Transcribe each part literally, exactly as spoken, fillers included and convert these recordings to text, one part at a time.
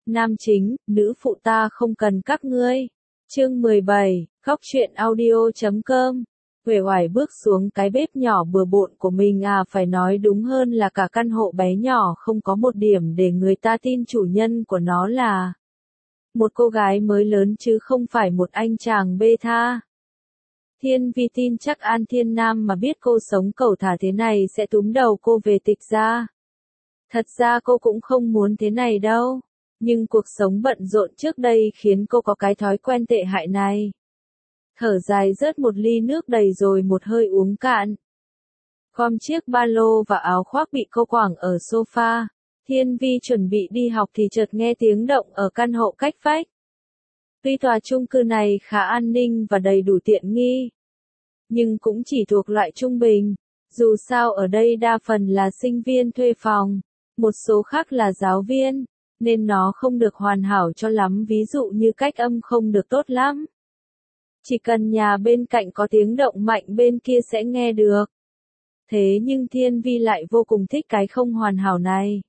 Nam chính, nữ phụ ta không cần các ngươi. Chương mười bảy, Góc truyện audio chấm com. Uể oải bước xuống cái bếp nhỏ bừa bộn của mình à, phải nói đúng hơn là cả căn hộ bé nhỏ không có một điểm để người ta tin chủ nhân của nó là một cô gái mới lớn chứ không phải một anh chàng bê tha. Thiên Vi tin chắc An Thiên Nam mà biết cô sống cẩu thả thế này sẽ túm đầu cô về tịch ra. Thật ra cô cũng không muốn thế này đâu, nhưng cuộc sống bận rộn trước đây khiến cô có cái thói quen tệ hại này. Thở dài rớt một ly nước đầy rồi một hơi uống cạn. Gom chiếc ba lô và áo khoác bị cô quẳng ở sofa, Thiên Vi chuẩn bị đi học thì chợt nghe tiếng động ở căn hộ cách vách. Tuy tòa chung cư này khá an ninh và đầy đủ tiện nghi, nhưng cũng chỉ thuộc loại trung bình, dù sao ở đây đa phần là sinh viên thuê phòng, một số khác là giáo viên, nên nó không được hoàn hảo cho lắm, ví dụ như cách âm không được tốt lắm. Chỉ cần nhà bên cạnh có tiếng động mạnh bên kia sẽ nghe được. Thế nhưng Thiên Vi lại vô cùng thích cái không hoàn hảo này.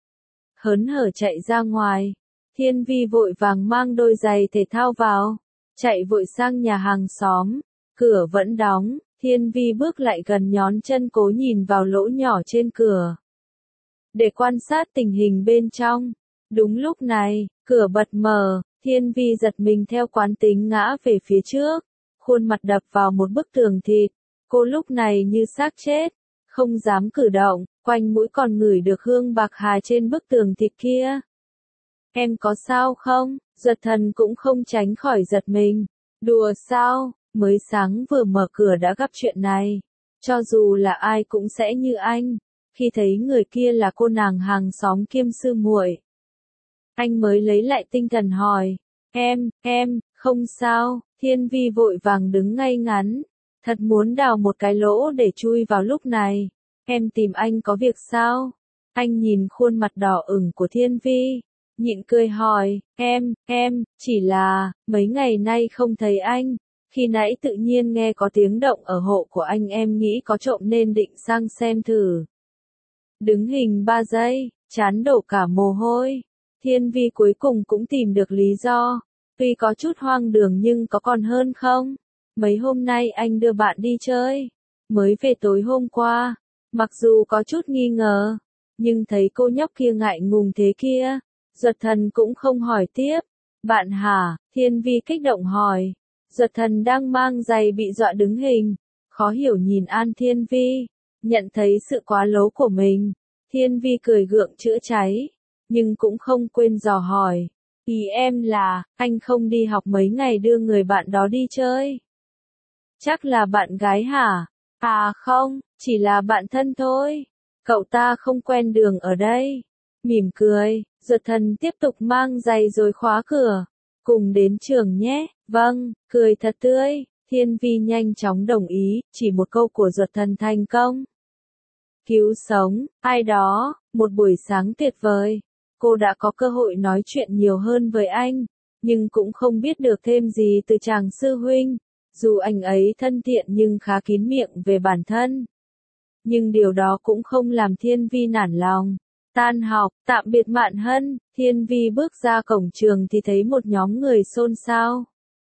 Hớn hở chạy ra ngoài, Thiên Vi vội vàng mang đôi giày thể thao vào, chạy vội sang nhà hàng xóm, cửa vẫn đóng, Thiên Vi bước lại gần nhón chân cố nhìn vào lỗ nhỏ trên cửa, để quan sát tình hình bên trong. Đúng lúc này, cửa bật mở, Thiên Vi giật mình theo quán tính ngã về phía trước, khuôn mặt đập vào một bức tường thịt, cô lúc này như xác chết, không dám cử động, quanh mũi còn ngửi được hương bạc hà trên bức tường thịt kia. Em có sao không? Giật Thần cũng không tránh khỏi giật mình. Đùa sao? Mới sáng vừa mở cửa đã gặp chuyện này. Cho dù là ai cũng sẽ như anh, khi thấy người kia là cô nàng hàng xóm kiêm sư muội. Anh mới lấy lại tinh thần hỏi, em, em, không sao. Thiên Vi vội vàng đứng ngay ngắn, thật muốn đào một cái lỗ để chui vào lúc này. Em tìm anh có việc sao? Anh nhìn khuôn mặt đỏ ửng của Thiên Vi, nhịn cười hỏi, em, em, chỉ là, mấy ngày nay không thấy anh, khi nãy tự nhiên nghe có tiếng động ở hộ của anh, em nghĩ có trộm nên định sang xem thử. Đứng hình ba giây, chán đổ cả mồ hôi. Thiên Vi cuối cùng cũng tìm được lý do, tuy có chút hoang đường nhưng có còn hơn không? Mấy hôm nay anh đưa bạn đi chơi, mới về tối hôm qua, mặc dù có chút nghi ngờ, nhưng thấy cô nhóc kia ngại ngùng thế kia, Giật Thần cũng không hỏi tiếp. Bạn hả? Thiên Vi kích động hỏi. Giật Thần đang mang giày bị dọa đứng hình, khó hiểu nhìn An Thiên Vi, nhận thấy sự quá lố của mình. Thiên Vi cười gượng chữa cháy, nhưng cũng không quên dò hỏi. Ý em là, anh không đi học mấy ngày đưa người bạn đó đi chơi. Chắc là bạn gái hả? À không, chỉ là bạn thân thôi. Cậu ta không quen đường ở đây. Mỉm cười, Giật Thần tiếp tục mang giày rồi khóa cửa. Cùng đến trường nhé. Vâng, cười thật tươi. Thiên Vi nhanh chóng đồng ý, chỉ một câu của Giật Thần thành công. Cứu sống, ai đó, một buổi sáng tuyệt vời. Cô đã có cơ hội nói chuyện nhiều hơn với anh, nhưng cũng không biết được thêm gì từ chàng sư huynh. Dù anh ấy thân thiện nhưng khá kín miệng về bản thân. Nhưng điều đó cũng không làm Thiên Vi nản lòng. Tan học, tạm biệt Mạn Hân, Thiên Vi bước ra cổng trường thì thấy một nhóm người xôn xao.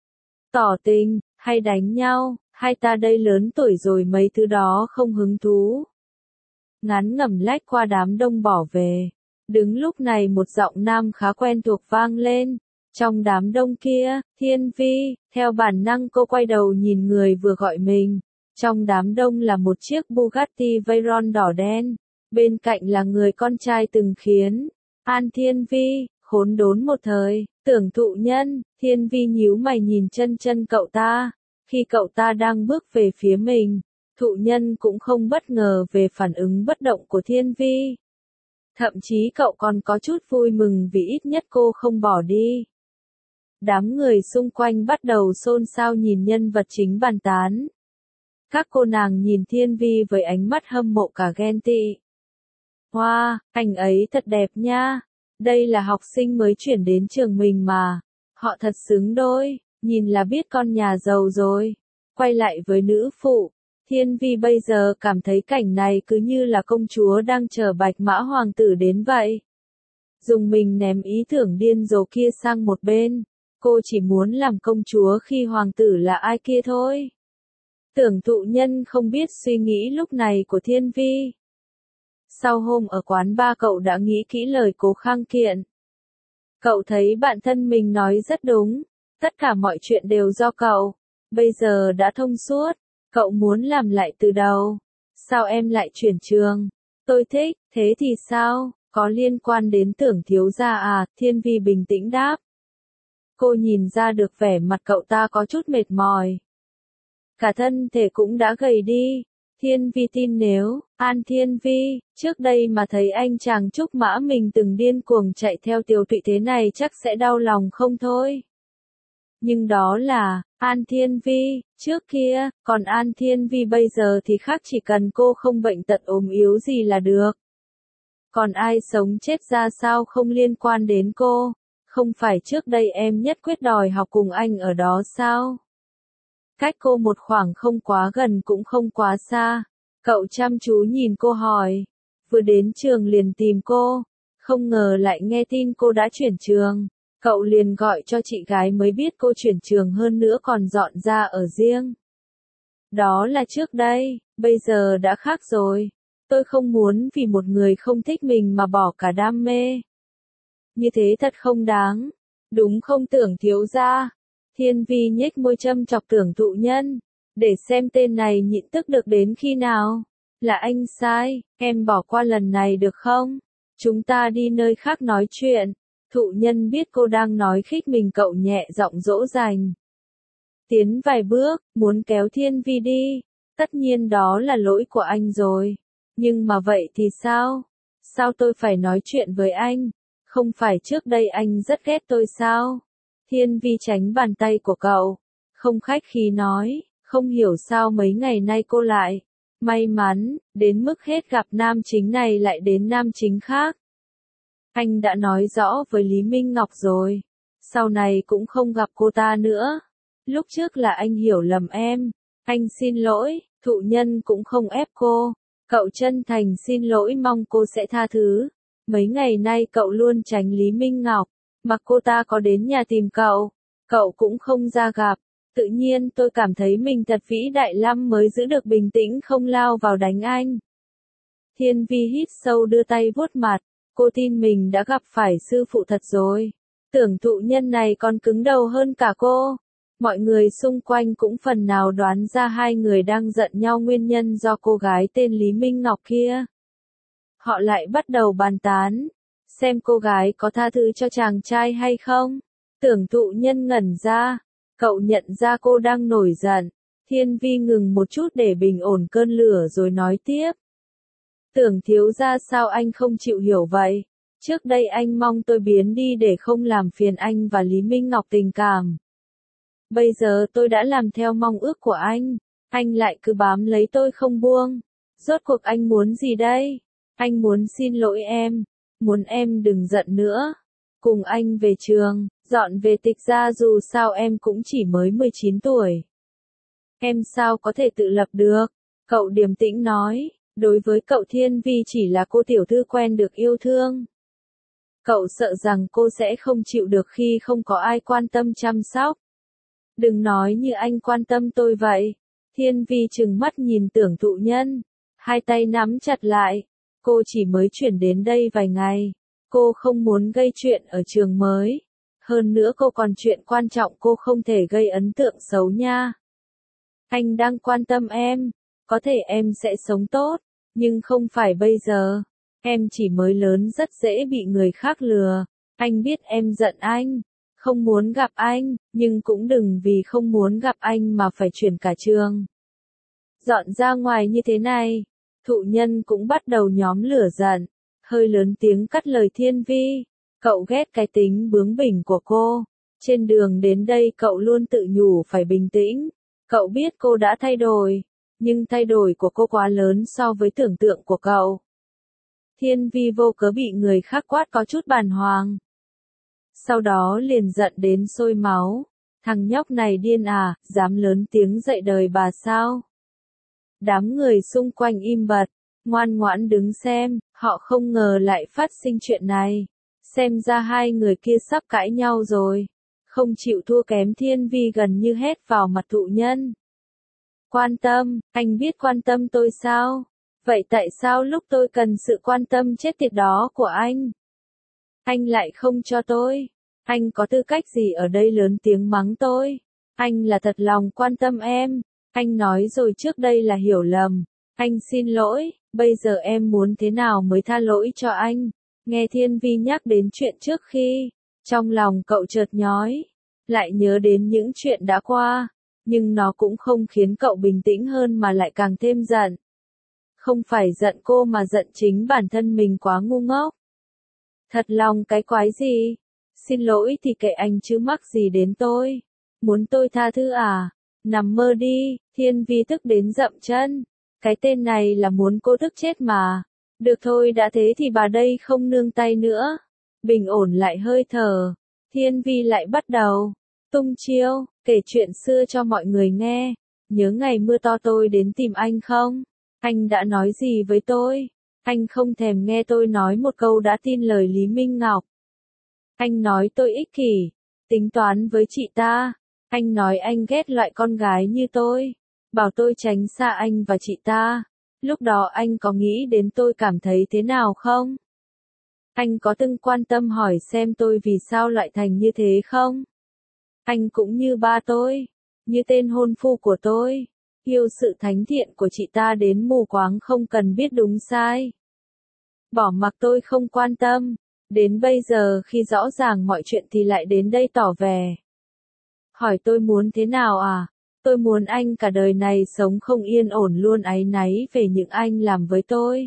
Tỏ tình, hay đánh nhau, hay ta đây lớn tuổi rồi mấy thứ đó không hứng thú. Ngắn ngẩm lách qua đám đông bỏ về. Đứng lúc này một giọng nam khá quen thuộc vang lên. Trong đám đông kia, Thiên Vi, theo bản năng cô quay đầu nhìn người vừa gọi mình. Trong đám đông là một chiếc Bugatti Veyron đỏ đen. Bên cạnh là người con trai từng khiến An Thiên Vi khốn đốn một thời. Tưởng Thụ Nhân. Thiên Vi nhíu mày nhìn chân chân cậu ta. Khi cậu ta đang bước về phía mình, Thụ Nhân cũng không bất ngờ về phản ứng bất động của Thiên Vi. Thậm chí cậu còn có chút vui mừng vì ít nhất cô không bỏ đi. Đám người xung quanh bắt đầu xôn xao nhìn nhân vật chính bàn tán. Các cô nàng nhìn Thiên Vi với ánh mắt hâm mộ cả ghen tị. Wow, anh ấy thật đẹp nha. Đây là học sinh mới chuyển đến trường mình mà. Họ thật xứng đôi, nhìn là biết con nhà giàu rồi. Quay lại với nữ phụ, Thiên Vi bây giờ cảm thấy cảnh này cứ như là công chúa đang chờ bạch mã hoàng tử đến vậy. dùng mình ném ý tưởng điên rồ kia sang một bên. Cô chỉ muốn làm công chúa khi hoàng tử là ai kia thôi. Tưởng thụ nhân không biết suy nghĩ lúc này của Thiên Vi. Sau hôm ở quán ba cậu đã nghĩ kỹ lời Cố Khang Kiện. Cậu thấy bạn thân mình nói rất đúng, tất cả mọi chuyện đều do cậu, bây giờ đã thông suốt, cậu muốn làm lại từ đầu. Sao em lại chuyển trường? Tôi thích, thế thì sao, có liên quan đến Tưởng thiếu gia à? Thiên Vi bình tĩnh đáp. Cô nhìn ra được vẻ mặt cậu ta có chút mệt mỏi. Cả thân thể cũng đã gầy đi. Thiên Vi tin nếu, An Thiên Vi, trước đây mà thấy anh chàng trúc mã mình từng điên cuồng chạy theo Tiều Tụy thế này chắc sẽ đau lòng không thôi. Nhưng đó là, An Thiên Vi, trước kia, còn An Thiên Vi bây giờ thì khác, chỉ cần cô không bệnh tật ốm yếu gì là được. Còn ai sống chết ra sao không liên quan đến cô, không phải trước đây em nhất quyết đòi học cùng anh ở đó sao? Cách cô một khoảng không quá gần cũng không quá xa. Cậu chăm chú nhìn cô hỏi. Vừa đến trường liền tìm cô. Không ngờ lại nghe tin cô đã chuyển trường. Cậu liền gọi cho chị gái mới biết cô chuyển trường, hơn nữa còn dọn ra ở riêng. Đó là trước đây, bây giờ đã khác rồi. Tôi không muốn vì một người không thích mình mà bỏ cả đam mê. Như thế thật không đáng. Đúng không Tưởng thiếu gia? Thiên Vi nhếch môi châm chọc Tưởng thụ nhân, để xem tên này nhịn tức được đến khi nào. Là anh sai, em bỏ qua lần này được không? Chúng ta đi nơi khác nói chuyện. Thụ nhân biết cô đang nói khích mình, cậu nhẹ giọng dỗ dành. Tiến vài bước, muốn kéo Thiên Vi đi. Tất nhiên đó là lỗi của anh rồi. Nhưng mà vậy thì sao? Sao tôi phải nói chuyện với anh? Không phải trước đây anh rất ghét tôi sao? Thiên Vi tránh bàn tay của cậu, không khách khí nói, không hiểu sao mấy ngày nay cô lại may mắn, đến mức hết gặp nam chính này lại đến nam chính khác. Anh đã nói rõ với Lý Minh Ngọc rồi, sau này cũng không gặp cô ta nữa. Lúc trước là anh hiểu lầm em, anh xin lỗi. Thụ nhân cũng không ép cô, cậu chân thành xin lỗi, mong cô sẽ tha thứ. Mấy ngày nay cậu luôn tránh Lý Minh Ngọc. Mặc cô ta có đến nhà tìm cậu, cậu cũng không ra gặp. Tự nhiên tôi cảm thấy mình thật vĩ đại lắm mới giữ được bình tĩnh không lao vào đánh anh. Thiên Vi hít sâu đưa tay vuốt mặt, cô tin mình đã gặp phải sư phụ thật rồi. Tưởng thụ nhân này còn cứng đầu hơn cả cô. Mọi người xung quanh cũng phần nào đoán ra hai người đang giận nhau nguyên nhân do cô gái tên Lý Minh Ngọc kia. Họ lại bắt đầu bàn tán. Xem cô gái có tha thứ cho chàng trai hay không? Tưởng thụ nhân ngẩn ra. Cậu nhận ra cô đang nổi giận. Thiên Vi ngừng một chút để bình ổn cơn lửa rồi nói tiếp. Tưởng thiếu gia sao anh không chịu hiểu vậy? Trước đây anh mong tôi biến đi để không làm phiền anh và Lý Minh Ngọc tình cảm. Bây giờ tôi đã làm theo mong ước của anh. Anh lại cứ bám lấy tôi không buông. Rốt cuộc anh muốn gì đây? Anh muốn xin lỗi em. Muốn em đừng giận nữa. Cùng anh về trường, dọn về Tịch gia, dù sao em cũng chỉ mới mười chín tuổi. Em sao có thể tự lập được? Cậu điềm tĩnh nói, đối với cậu Thiên Vi chỉ là cô tiểu thư quen được yêu thương. Cậu sợ rằng cô sẽ không chịu được khi không có ai quan tâm chăm sóc. Đừng nói như anh quan tâm tôi vậy. Thiên Vi trừng mắt nhìn Tưởng thụ nhân, hai tay nắm chặt lại. Cô chỉ mới chuyển đến đây vài ngày. Cô không muốn gây chuyện ở trường mới. Hơn nữa cô còn chuyện quan trọng cô không thể gây ấn tượng xấu nha. Anh đang quan tâm em. Có thể em sẽ sống tốt. Nhưng không phải bây giờ. Em chỉ mới lớn rất dễ bị người khác lừa. Anh biết em giận anh. Không muốn gặp anh. Nhưng cũng đừng vì không muốn gặp anh mà phải chuyển cả trường. Dọn ra ngoài như thế này. Thụ nhân cũng bắt đầu nhóm lửa giận. Hơi lớn tiếng cắt lời Thiên Vi. Cậu ghét cái tính bướng bỉnh của cô. Trên đường đến đây cậu luôn tự nhủ phải bình tĩnh. Cậu biết cô đã thay đổi. Nhưng thay đổi của cô quá lớn so với tưởng tượng của cậu. Thiên Vi vô cớ bị người khác quát có chút bàng hoàng. Sau đó liền giận đến sôi máu. Thằng nhóc này điên à, dám lớn tiếng dạy đời bà sao? Đám người xung quanh im bặt, ngoan ngoãn đứng xem, họ không ngờ lại phát sinh chuyện này. Xem ra hai người kia sắp cãi nhau rồi. Không chịu thua kém Thiên Vi gần như hét vào mặt thụ nhân. Quan tâm, anh biết quan tâm tôi sao? Vậy tại sao lúc tôi cần sự quan tâm chết tiệt đó của anh, anh lại không cho tôi? Anh có tư cách gì ở đây lớn tiếng mắng tôi? Anh là thật lòng quan tâm em. Anh nói rồi trước đây là hiểu lầm. Anh xin lỗi, bây giờ em muốn thế nào mới tha lỗi cho anh? Nghe Thiên Vi nhắc đến chuyện trước khi, trong lòng cậu chợt nhói, lại nhớ đến những chuyện đã qua, nhưng nó cũng không khiến cậu bình tĩnh hơn mà lại càng thêm giận. Không phải giận cô mà giận chính bản thân mình quá ngu ngốc. Thật lòng cái quái gì? Xin lỗi thì kệ anh chứ mắc gì đến tôi? Muốn tôi tha thứ à? Nằm mơ đi. Thiên Vi tức đến dậm chân. Cái tên này là muốn cô tức chết mà. Được thôi, đã thế thì bà đây không nương tay nữa. Bình ổn lại hơi thở, Thiên Vi lại bắt đầu tung chiêu, kể chuyện xưa cho mọi người nghe. Nhớ ngày mưa to tôi đến tìm anh không? Anh đã nói gì với tôi? Anh không thèm nghe tôi nói một câu đã tin lời Lý Minh Ngọc. Anh nói tôi ích kỷ, tính toán với chị ta. Anh nói anh ghét loại con gái như tôi, bảo tôi tránh xa anh và chị ta. Lúc đó anh có nghĩ đến tôi cảm thấy thế nào không? Anh có từng quan tâm hỏi xem tôi vì sao lại thành như thế không? Anh cũng như ba tôi, như tên hôn phu của tôi, yêu sự thánh thiện của chị ta đến mù quáng không cần biết đúng sai. Bỏ mặc tôi không quan tâm, đến bây giờ khi rõ ràng mọi chuyện thì lại đến đây tỏ vẻ. Hỏi tôi muốn thế nào à? Tôi muốn anh cả đời này sống không yên ổn luôn, áy náy về những anh làm với tôi.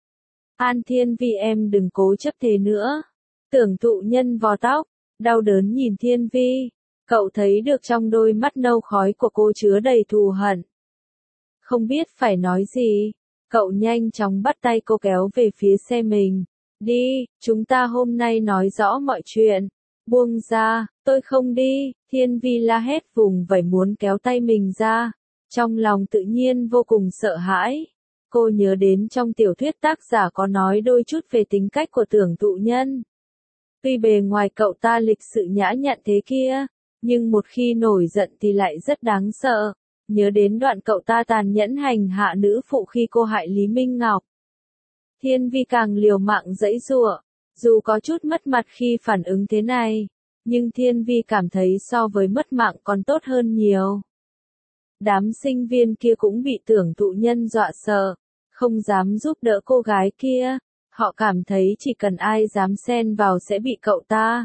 An Thiên Vi, em đừng cố chấp thế nữa. Tưởng thụ nhân vò tóc, đau đớn nhìn Thiên Vi. Cậu thấy được trong đôi mắt nâu khói của cô chứa đầy thù hận. Không biết phải nói gì, cậu nhanh chóng bắt tay cô kéo về phía xe mình. Đi, chúng ta hôm nay nói rõ mọi chuyện. Buông ra, tôi không đi. Thiên Vi la hét vùng vẫy muốn kéo tay mình ra. Trong lòng tự nhiên vô cùng sợ hãi. Cô nhớ đến trong tiểu thuyết tác giả có nói đôi chút về tính cách của Tưởng thụ nhân. Tuy bề ngoài cậu ta lịch sự nhã nhặn thế kia, nhưng một khi nổi giận thì lại rất đáng sợ. Nhớ đến đoạn cậu ta tàn nhẫn hành hạ nữ phụ khi cô hại Lý Minh Ngọc. Thiên Vi càng liều mạng giãy giụa, dù có chút mất mặt khi phản ứng thế này, nhưng Thiên Vi cảm thấy so với mất mạng còn tốt hơn nhiều. Đám sinh viên kia cũng bị Tưởng thụ nhân dọa sợ, không dám giúp đỡ cô gái kia. Họ cảm thấy chỉ cần ai dám xen vào sẽ bị cậu ta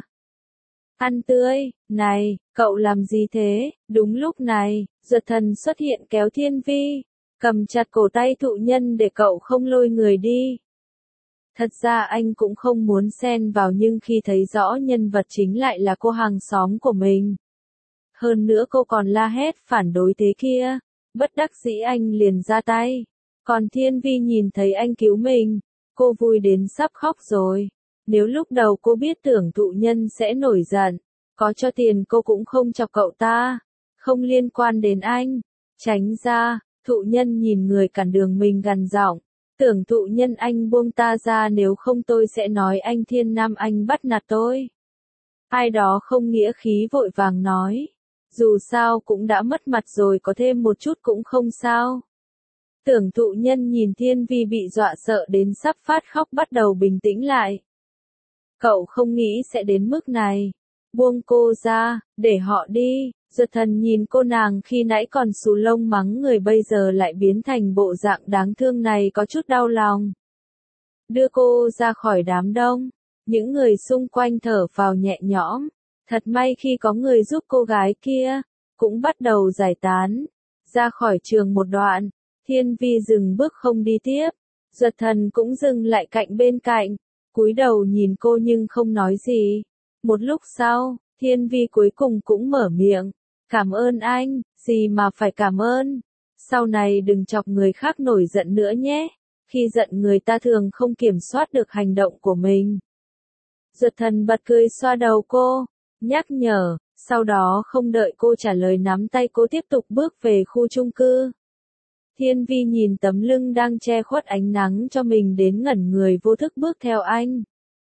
ăn tươi. Này, cậu làm gì thế? Đúng lúc này, Duật Thần xuất hiện kéo Thiên Vi, cầm chặt cổ tay thụ nhân để cậu không lôi người đi. Thật ra anh cũng không muốn xen vào, nhưng khi thấy rõ nhân vật chính lại là cô hàng xóm của mình, hơn nữa cô còn la hét phản đối thế kia, bất đắc dĩ anh liền ra tay. Còn Thiên Vi nhìn thấy anh cứu mình, cô vui đến sắp khóc rồi. Nếu lúc đầu cô biết Tưởng thụ nhân sẽ nổi giận, có cho tiền cô cũng không chọc cậu ta. Không liên quan đến anh. Tránh ra. Thụ nhân nhìn người cản đường mình gằn giọng. Tưởng thụ nhân, anh buông ta ra, nếu không tôi sẽ nói anh Thiên Nam anh bắt nạt tôi. Ai đó không nghĩa khí vội vàng nói. Dù sao cũng đã mất mặt rồi, có thêm một chút cũng không sao. Tưởng thụ nhân nhìn Thiên Vi bị dọa sợ đến sắp phát khóc bắt đầu bình tĩnh lại. Cậu không nghĩ sẽ đến mức này. Buông cô ra, để họ đi. Duật Thần nhìn cô nàng khi nãy còn xù lông mắng người bây giờ lại biến thành bộ dạng đáng thương này có chút đau lòng. Đưa cô ra khỏi đám đông. Những người xung quanh thở phào nhẹ nhõm. Thật may khi có người giúp cô gái kia. Cũng bắt đầu giải tán. Ra khỏi trường một đoạn. Thiên Vi dừng bước không đi tiếp. Duật Thần cũng dừng lại cạnh bên cạnh. Cúi đầu nhìn cô nhưng không nói gì. Một lúc sau, Thiên Vi cuối cùng cũng mở miệng. Cảm ơn anh, gì mà phải cảm ơn. Sau này đừng chọc người khác nổi giận nữa nhé. Khi giận người ta thường không kiểm soát được hành động của mình. Duật Thần bật cười xoa đầu cô, nhắc nhở. Sau đó không đợi cô trả lời nắm tay cô tiếp tục bước về khu chung cư. Thiên Vi nhìn tấm lưng đang che khuất ánh nắng cho mình đến ngẩn người vô thức bước theo anh.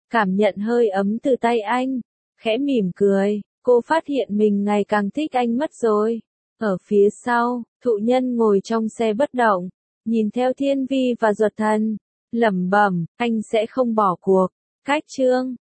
cảm nhận hơi ấm từ tay anh, khẽ mỉm cười, cô phát hiện mình ngày càng thích anh mất rồi. Ở phía sau, thụ nhân ngồi trong xe bất động, nhìn theo Thiên Vi và Duật Thần, lẩm bẩm, anh sẽ không bỏ cuộc. Cách chương